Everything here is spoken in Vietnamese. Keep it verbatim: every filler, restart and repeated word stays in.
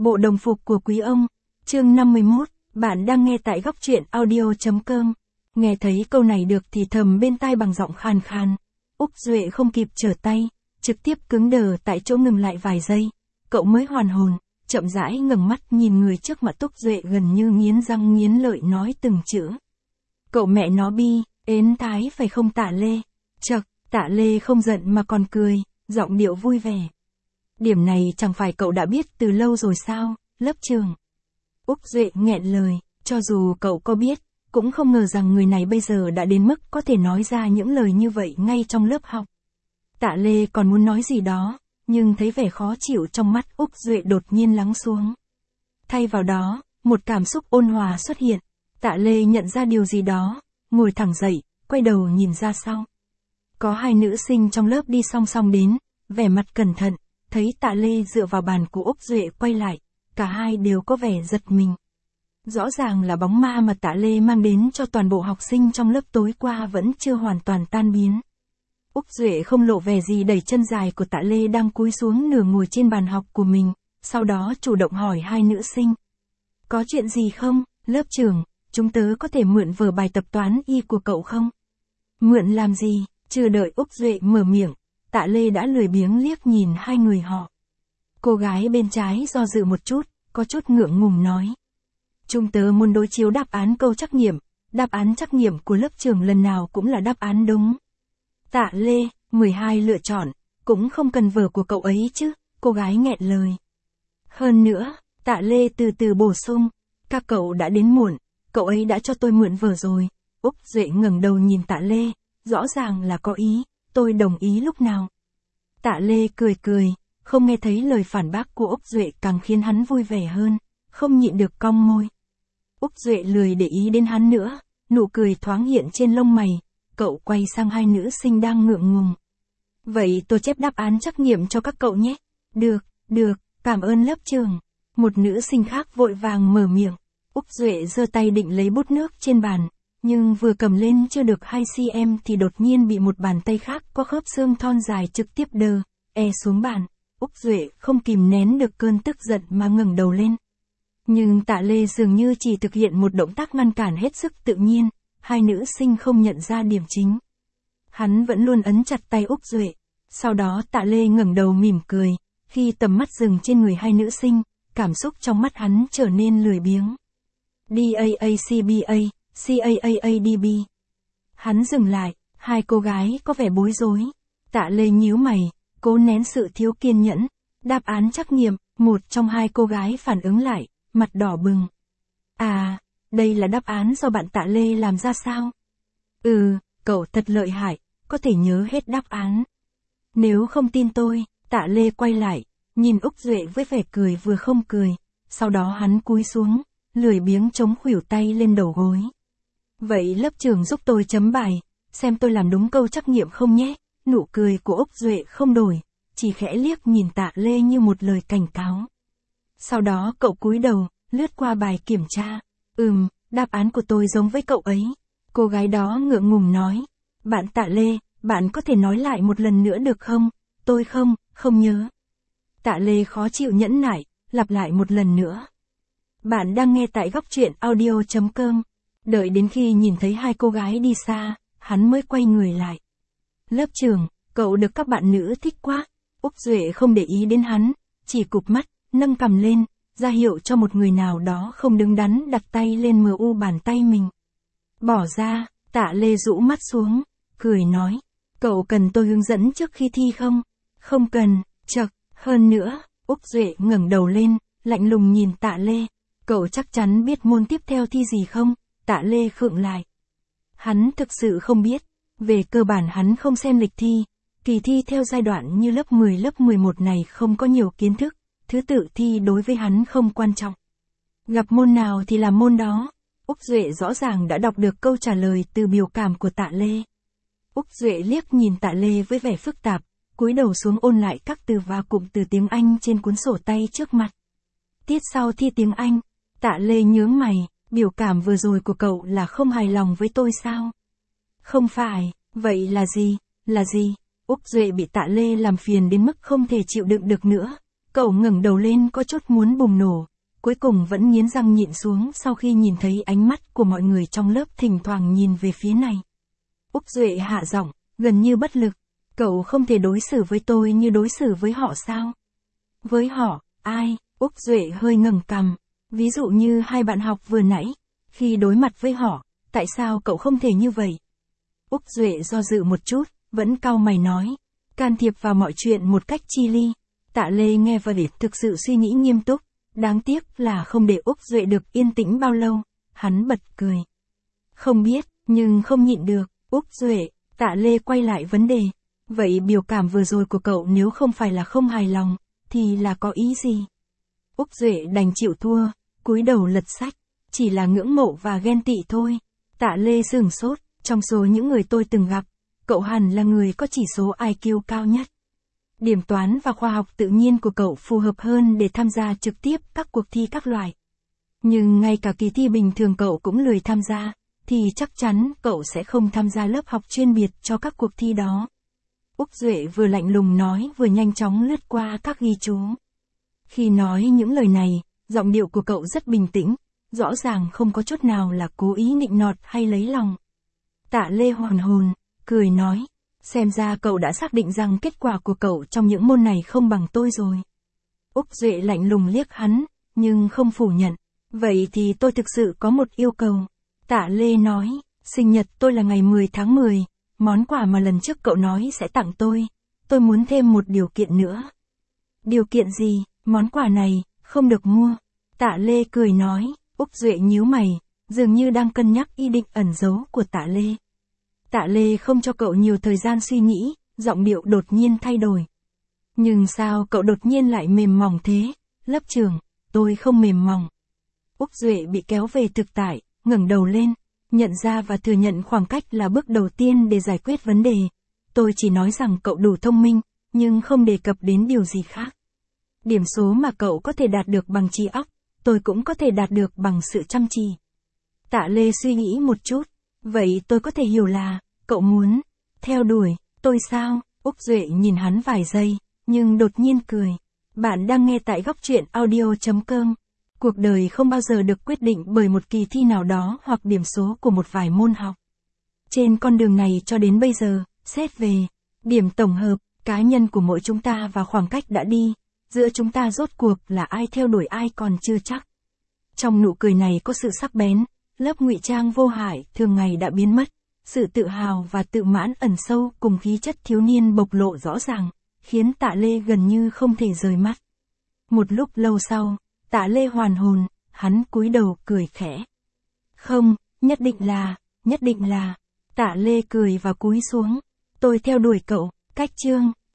Bộ đồng phục của quý ông. Chương năm mươi mốt, bạn đang nghe tại góc truyện audio chấm com. Nghe thấy câu này được thì thầm bên tai bằng giọng khàn khàn. Úc Duệ không kịp trở tay, trực tiếp cứng đờ tại chỗ ngừng lại vài giây. Cậu mới hoàn hồn, chậm rãi ngẩng mắt nhìn người trước mặt. Úc Duệ gần như nghiến răng nghiến lợi nói từng chữ. Cậu mẹ nó bi, ến thái phải không Tạ Lê? Chậc, Tạ Lê không giận mà còn cười, giọng điệu vui vẻ. Điểm này chẳng phải cậu đã biết từ lâu rồi sao, lớp trường. Úc Duệ nghẹn lời, cho dù cậu có biết, cũng không ngờ rằng người này bây giờ đã đến mức có thể nói ra những lời như vậy ngay trong lớp học. Tạ Lê còn muốn nói gì đó, nhưng thấy vẻ khó chịu trong mắt Úc Duệ đột nhiên lắng xuống. Thay vào đó, một cảm xúc ôn hòa xuất hiện. Tạ Lê nhận ra điều gì đó, ngồi thẳng dậy, quay đầu nhìn ra sau. Có hai nữ sinh trong lớp đi song song đến, vẻ mặt cẩn thận, thấy Tạ Lê dựa vào bàn của Úc Duệ quay lại, cả hai đều có vẻ giật mình. Rõ ràng là bóng ma mà Tạ Lê mang đến cho toàn bộ học sinh trong lớp tối qua vẫn chưa hoàn toàn tan biến. Úc Duệ không lộ vẻ gì đẩy chân dài của Tạ Lê đang cúi xuống nửa ngồi trên bàn học của mình, sau đó chủ động hỏi hai nữ sinh. Có chuyện gì không, lớp trưởng, chúng tớ có thể mượn vở bài tập toán y của cậu không? Mượn làm gì? Chưa đợi Úc Duệ mở miệng, Tạ Lê đã lười biếng liếc nhìn hai người họ. Cô gái bên trái do dự một chút, có chút ngượng ngùng nói. Chúng tớ muốn đối chiếu đáp án câu trắc nghiệm, đáp án trắc nghiệm của lớp trưởng lần nào cũng là đáp án đúng. Tạ Lê, mười hai lựa chọn, cũng không cần vở của cậu ấy chứ, cô gái nghẹn lời. Hơn nữa, Tạ Lê từ từ bổ sung, các cậu đã đến muộn, cậu ấy đã cho tôi mượn vở rồi. Úc Duệ ngẩng đầu nhìn Tạ Lê, rõ ràng là có ý, tôi đồng ý lúc nào. Tạ Lê cười cười, không nghe thấy lời phản bác của Úc Duệ càng khiến hắn vui vẻ hơn, không nhịn được cong môi. Úc Duệ lười để ý đến hắn nữa, nụ cười thoáng hiện trên lông mày, cậu quay sang hai nữ sinh đang ngượng ngùng. Vậy tôi chép đáp án trắc nghiệm cho các cậu nhé. Được, được, cảm ơn lớp trưởng. Một nữ sinh khác vội vàng mở miệng. Úc Duệ giơ tay định lấy bút nước trên bàn, nhưng vừa cầm lên chưa được hai xăng-ti-mét thì đột nhiên bị một bàn tay khác có khớp xương thon dài trực tiếp đờ, e xuống bàn. Úc Duệ không kìm nén được cơn tức giận mà ngẩng đầu lên. Nhưng Tạ Lê dường như chỉ thực hiện một động tác ngăn cản hết sức tự nhiên, hai nữ sinh không nhận ra điểm chính. Hắn vẫn luôn ấn chặt tay Úc Duệ. Sau đó Tạ Lê ngẩng đầu mỉm cười, khi tầm mắt dừng trên người hai nữ sinh, cảm xúc trong mắt hắn trở nên lười biếng. đê a a xê bê a, xê a a a đê bê. Hắn dừng lại, hai cô gái có vẻ bối rối. Tạ Lê nhíu mày, cố nén sự thiếu kiên nhẫn. Đáp án trắc nghiệm, một trong hai cô gái phản ứng lại, mặt đỏ bừng. À, đây là đáp án do bạn Tạ Lê làm ra sao? Ừ, cậu thật lợi hại, có thể nhớ hết đáp án. Nếu không tin tôi, Tạ Lê quay lại, nhìn Úc Duệ với vẻ cười vừa không cười, sau đó hắn cúi xuống, lười biếng chống khuỷu tay lên đầu gối. Vậy lớp trưởng giúp tôi chấm bài, xem tôi làm đúng câu trắc nghiệm không nhé? Nụ cười của Úc Duệ không đổi, chỉ khẽ liếc nhìn Tạ Lê như một lời cảnh cáo. Sau đó cậu cúi đầu, lướt qua bài kiểm tra. Ừm, đáp án của tôi giống với cậu ấy. Cô gái đó ngượng ngùng nói. Bạn Tạ Lê, bạn có thể nói lại một lần nữa được không? Tôi không, không nhớ. Tạ Lê khó chịu nhẫn nại, lặp lại một lần nữa. Bạn đang nghe tại góc truyện audio chấm com. Đợi đến khi nhìn thấy hai cô gái đi xa, hắn mới quay người lại. Lớp trưởng, cậu được các bạn nữ thích quá. Úc Duệ không để ý đến hắn, chỉ cụp mắt, nâng cằm lên, ra hiệu cho một người nào đó không đứng đắn đặt tay lên mờ u bàn tay mình. Bỏ ra, Tạ Lê rũ mắt xuống, cười nói. Cậu cần tôi hướng dẫn trước khi thi không? Không cần, chậc, hơn nữa. Úc Duệ ngẩng đầu lên, lạnh lùng nhìn Tạ Lê. Cậu chắc chắn biết môn tiếp theo thi gì không? Tạ Lê khựng lại. Hắn thực sự không biết. Về cơ bản hắn không xem lịch thi. Kỳ thi theo giai đoạn như lớp mười lớp mười một này không có nhiều kiến thức. Thứ tự thi đối với hắn không quan trọng. Gặp môn nào thì làm môn đó. Úc Duệ rõ ràng đã đọc được câu trả lời từ biểu cảm của Tạ Lê. Úc Duệ liếc nhìn Tạ Lê với vẻ phức tạp, cúi đầu xuống ôn lại các từ và cụm từ tiếng Anh trên cuốn sổ tay trước mặt. Tiết sau thi tiếng Anh. Tạ Lê nhướng mày, biểu cảm vừa rồi của cậu là không hài lòng với tôi sao? Không phải, vậy là gì, là gì? Úc Duệ bị Tạ Lê làm phiền đến mức không thể chịu đựng được nữa. Cậu ngẩng đầu lên có chút muốn bùng nổ, cuối cùng vẫn nghiến răng nhịn xuống sau khi nhìn thấy ánh mắt của mọi người trong lớp thỉnh thoảng nhìn về phía này. Úc Duệ hạ giọng, gần như bất lực. Cậu không thể đối xử với tôi như đối xử với họ sao? Với họ, ai? Úc Duệ hơi ngẩng cằm. Ví dụ như hai bạn học vừa nãy, khi đối mặt với họ, tại sao cậu không thể như vậy? Úc Duệ do dự một chút, vẫn cau mày nói, can thiệp vào mọi chuyện một cách chi ly. Tạ Lê nghe vậy thực sự suy nghĩ nghiêm túc, đáng tiếc là không để Úc Duệ được yên tĩnh bao lâu, hắn bật cười. Không biết, nhưng không nhịn được, Úc Duệ, Tạ Lê quay lại vấn đề. Vậy biểu cảm vừa rồi của cậu nếu không phải là không hài lòng, thì là có ý gì? Úc Duệ đành chịu thua, cúi đầu lật sách, chỉ là ngưỡng mộ và ghen tị thôi. Tạ Lê sửng sốt, trong số những người tôi từng gặp, cậu hẳn là người có chỉ số i kiu cao nhất. Điểm toán và khoa học tự nhiên của cậu phù hợp hơn để tham gia trực tiếp các cuộc thi các loại. Nhưng ngay cả kỳ thi bình thường cậu cũng lười tham gia, thì chắc chắn cậu sẽ không tham gia lớp học chuyên biệt cho các cuộc thi đó. Úc Duệ vừa lạnh lùng nói vừa nhanh chóng lướt qua các ghi chú. Khi nói những lời này, giọng điệu của cậu rất bình tĩnh, rõ ràng không có chút nào là cố ý nịnh nọt hay lấy lòng. Tạ Lê hoàn hồn, cười nói, xem ra cậu đã xác định rằng kết quả của cậu trong những môn này không bằng tôi rồi. Úc Duệ lạnh lùng liếc hắn, nhưng không phủ nhận. Vậy thì tôi thực sự có một yêu cầu. Tạ Lê nói, sinh nhật tôi là ngày mười tháng mười, món quà mà lần trước cậu nói sẽ tặng tôi, tôi muốn thêm một điều kiện nữa. Điều kiện gì? Món quà này, không được mua. Tạ Lê cười nói, Úc Duệ nhíu mày, dường như đang cân nhắc ý định ẩn giấu của Tạ Lê. Tạ Lê không cho cậu nhiều thời gian suy nghĩ, giọng điệu đột nhiên thay đổi. Nhưng sao cậu đột nhiên lại mềm mỏng thế? Lớp trưởng, tôi không mềm mỏng. Úc Duệ bị kéo về thực tại, ngẩng đầu lên, nhận ra và thừa nhận khoảng cách là bước đầu tiên để giải quyết vấn đề. Tôi chỉ nói rằng cậu đủ thông minh, nhưng không đề cập đến điều gì khác. Điểm số mà cậu có thể đạt được bằng trí óc, tôi cũng có thể đạt được bằng sự chăm chỉ. Tạ Lê suy nghĩ một chút, vậy tôi có thể hiểu là, cậu muốn theo đuổi tôi sao? Úc Duệ nhìn hắn vài giây, nhưng đột nhiên cười. Bạn đang nghe tại góc truyện audio chấm com. Cuộc đời không bao giờ được quyết định bởi một kỳ thi nào đó hoặc điểm số của một vài môn học. Trên con đường này cho đến bây giờ, xét về điểm tổng hợp, cá nhân của mỗi chúng ta và khoảng cách đã đi, giữa chúng ta rốt cuộc là ai theo đuổi ai còn chưa chắc. Trong nụ cười này có sự sắc bén, lớp ngụy trang vô hại thường ngày đã biến mất, sự tự hào và tự mãn ẩn sâu cùng khí chất thiếu niên bộc lộ rõ ràng, khiến Tạ Lê gần như không thể rời mắt. Một lúc lâu sau, Tạ Lê hoàn hồn, hắn cúi đầu cười khẽ. Không, nhất định là, nhất định là. Tạ Lê cười và cúi xuống. Tôi theo đuổi cậu, cách chương.